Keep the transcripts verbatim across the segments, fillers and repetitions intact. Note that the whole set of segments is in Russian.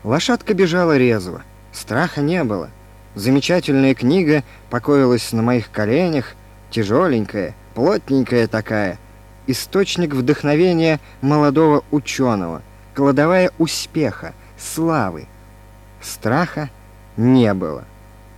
Лошадка бежала резво, страха не было. Замечательная книга покоилась на моих коленях, тяжеленькая, плотненькая такая, источник вдохновения молодого ученого, кладовая успеха, славы. Страха не было.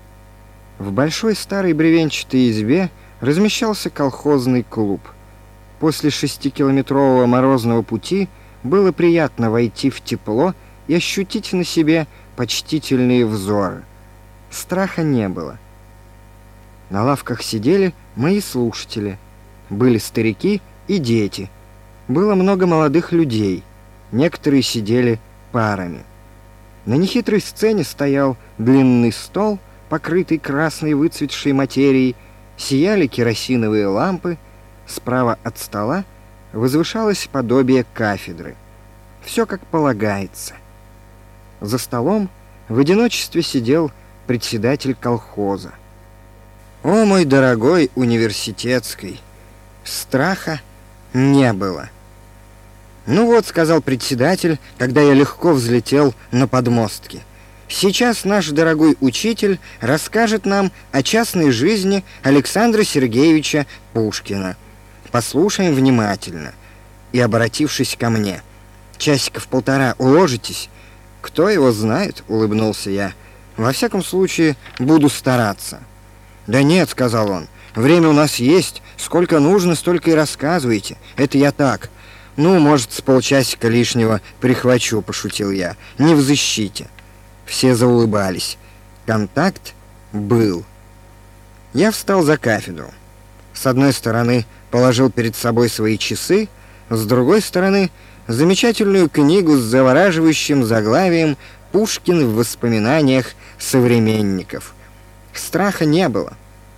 В большой старой бревенчатой избе размещался колхозный клуб. После шестикилометрового морозного пути было приятно войти в тепло и ощутить на себе почтительные взоры. Страха не было. На лавках сидели мои слушатели. Были старики и дети. Было много молодых людей. Некоторые сидели парами. На нехитрой сцене стоял длинный стол, покрытый красной выцветшей материей, сияли керосиновые лампы, справа от стола возвышалось подобие кафедры. Все как полагается. За столом в одиночестве сидел председатель колхоза. О, мой дорогой университетский, страха не было. «Ну вот», — сказал председатель, когда я легко взлетел на подмостки, «сейчас наш дорогой учитель расскажет нам о частной жизни Александра Сергеевича Пушкина. Послушаем внимательно». И, обратившись ко мне: «Часиков полтора уложитесь?» «Кто его знает», — улыбнулся я. «Во всяком случае, буду стараться». «Да нет», — сказал он, — «время у нас есть. Сколько нужно, столько и рассказывайте. Это я так. Ну, может, с полчасика лишнего прихвачу», — пошутил я. «Не в защите». Все заулыбались. Контакт был. Я встал за кафедру. С одной стороны положил перед собой свои часы, с другой стороны замечательную книгу с завораживающим заглавием «Пушкин в воспоминаниях современников». Страха не было.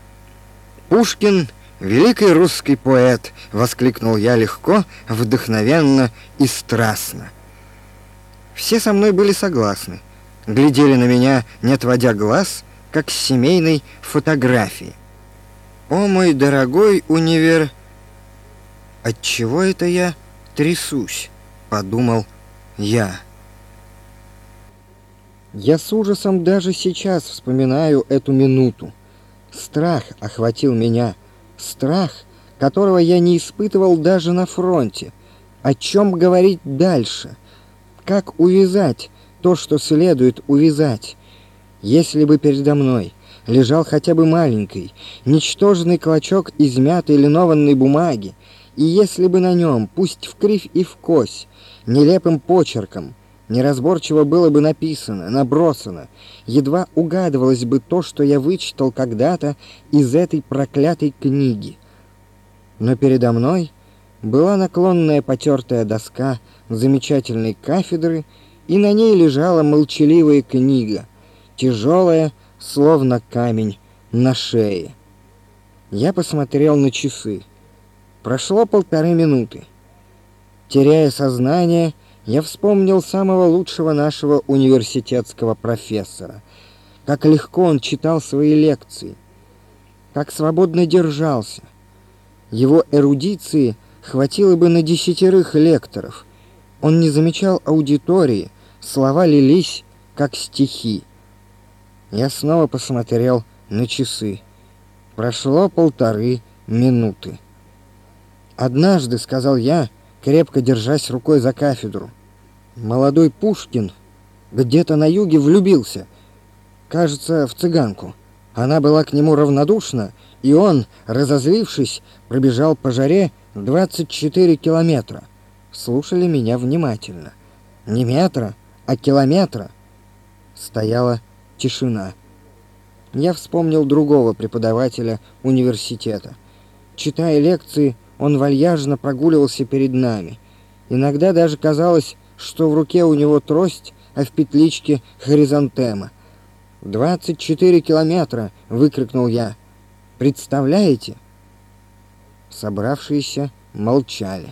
«Пушкин — великий русский поэт», — воскликнул я легко, вдохновенно и страстно. Все со мной были согласны, глядели на меня, не отводя глаз, как с семейной фотографии. «О, мой дорогой универ...» «Отчего это я трясусь?» — подумал я. Я с ужасом даже сейчас вспоминаю эту минуту. Страх охватил меня, страх, которого я не испытывал даже на фронте. О чем говорить дальше? Как увязать то, что следует увязать? Если бы передо мной лежал хотя бы маленький, ничтожный клочок измятой линованной бумаги, и если бы на нем, пусть в кривь и в кось, нелепым почерком, неразборчиво было бы написано, набросано, едва угадывалось бы то, что я вычитал когда-то из этой проклятой книги. Но передо мной была наклонная потертая доска замечательной кафедры, и на ней лежала молчаливая книга, тяжелая, словно камень, на шее. Я посмотрел на часы. Прошло полторы минуты. Теряя сознание, я вспомнил самого лучшего нашего университетского профессора. Как легко он читал свои лекции, как свободно держался. Его эрудиции хватило бы на десятерых лекторов. Он не замечал аудитории, слова лились, как стихи. Я снова посмотрел на часы. Прошло полторы минуты. «Однажды, — сказал я, крепко держась рукой за кафедру, — молодой Пушкин где-то на юге влюбился, кажется, в цыганку. Она была к нему равнодушна, и он, разозлившись, пробежал по жаре двадцать четыре километра. Слушали меня внимательно. Не метра, а километра. Стояла тишина. Я вспомнил другого преподавателя университета. Читая лекции, он вальяжно прогуливался перед нами. Иногда даже казалось, что в руке у него трость, а в петличке хризантема. «Двадцать четыре километра!» — выкрикнул я. «Представляете?» Собравшиеся молчали.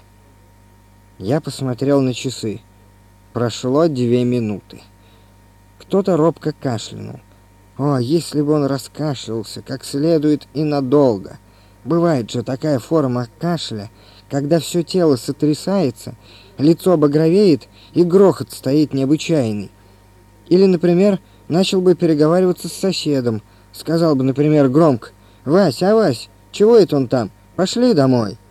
Я посмотрел на часы. Прошло две минуты. Кто-то робко кашлянул. О, если бы он раскашлялся как следует и надолго! Бывает же такая форма кашля, когда все тело сотрясается, лицо багровеет и грохот стоит необычайный. Или, например, начал бы переговариваться с соседом. Сказал бы, например, громко: «Вась, а Вась, чего это он там? Пошли домой».